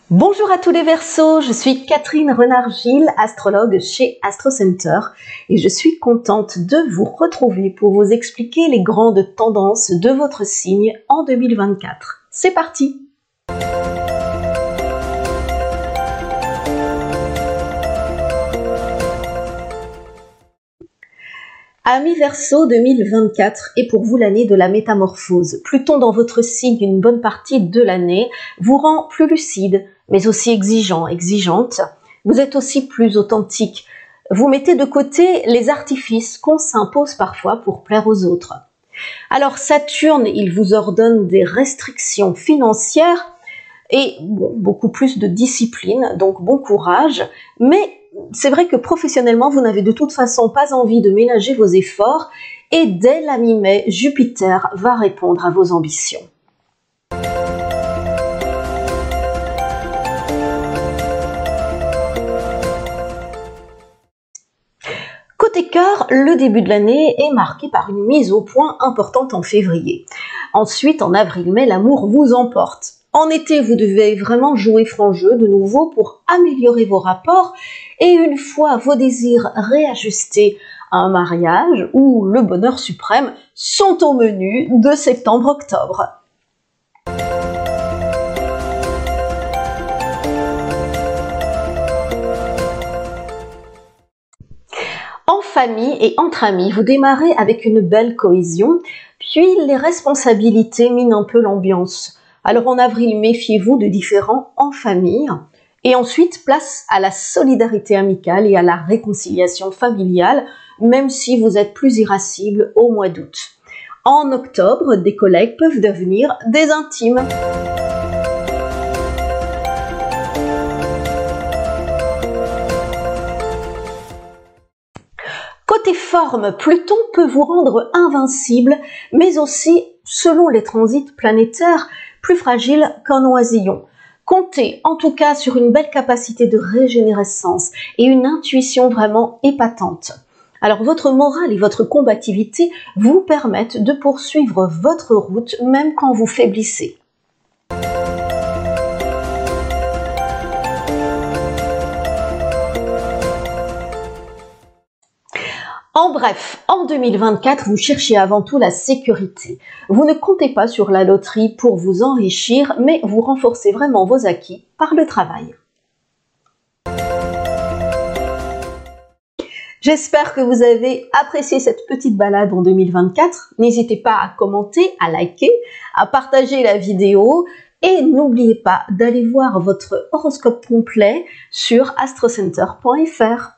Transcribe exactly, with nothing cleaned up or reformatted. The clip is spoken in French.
Bonjour à tous les Verseaux, je suis Catherine Renard-Gilles, astrologue chez Astro Center et je suis contente de vous retrouver pour vous expliquer les grandes tendances de votre signe en deux mille vingt-quatre. C'est parti! Amis Verseaux, deux mille vingt-quatre est pour vous l'année de la métamorphose. Pluton dans votre signe une bonne partie de l'année vous rend plus lucide, mais aussi exigeant, exigeante. Vous êtes aussi plus authentique. Vous mettez de côté les artifices qu'on s'impose parfois pour plaire aux autres. Alors Saturne, il vous ordonne des restrictions financières et bon, beaucoup plus de discipline, donc bon courage, mais c'est vrai que professionnellement, vous n'avez de toute façon pas envie de ménager vos efforts et dès la mi-mai, Jupiter va répondre à vos ambitions. Côté cœur, le début de l'année est marqué par une mise au point importante en février. Ensuite, en avril-mai, l'amour vous emporte. En été, vous devez vraiment jouer franc jeu de nouveau pour améliorer vos rapports et une fois vos désirs réajustés, un mariage ou le bonheur suprême sont au menu de septembre-octobre. En famille et entre amis, vous démarrez avec une belle cohésion, puis les responsabilités minent un peu l'ambiance. Alors en avril, méfiez-vous de différends en famille. Et ensuite, place à la solidarité amicale et à la réconciliation familiale, même si vous êtes plus irascible au mois d'août. En octobre, des collègues peuvent devenir des intimes. Côté forme, Pluton peut vous rendre invincible, mais aussi, selon les transits planétaires, plus fragile qu'un oisillon. Comptez en tout cas sur une belle capacité de régénérescence et une intuition vraiment épatante. Alors votre morale et votre combativité vous permettent de poursuivre votre route même quand vous faiblissez. En bref, en deux mille vingt-quatre, vous cherchez avant tout la sécurité. Vous ne comptez pas sur la loterie pour vous enrichir, mais vous renforcez vraiment vos acquis par le travail. J'espère que vous avez apprécié cette petite balade en deux mille vingt-quatre. N'hésitez pas à commenter, à liker, à partager la vidéo et n'oubliez pas d'aller voir votre horoscope complet sur astrocenter point F R.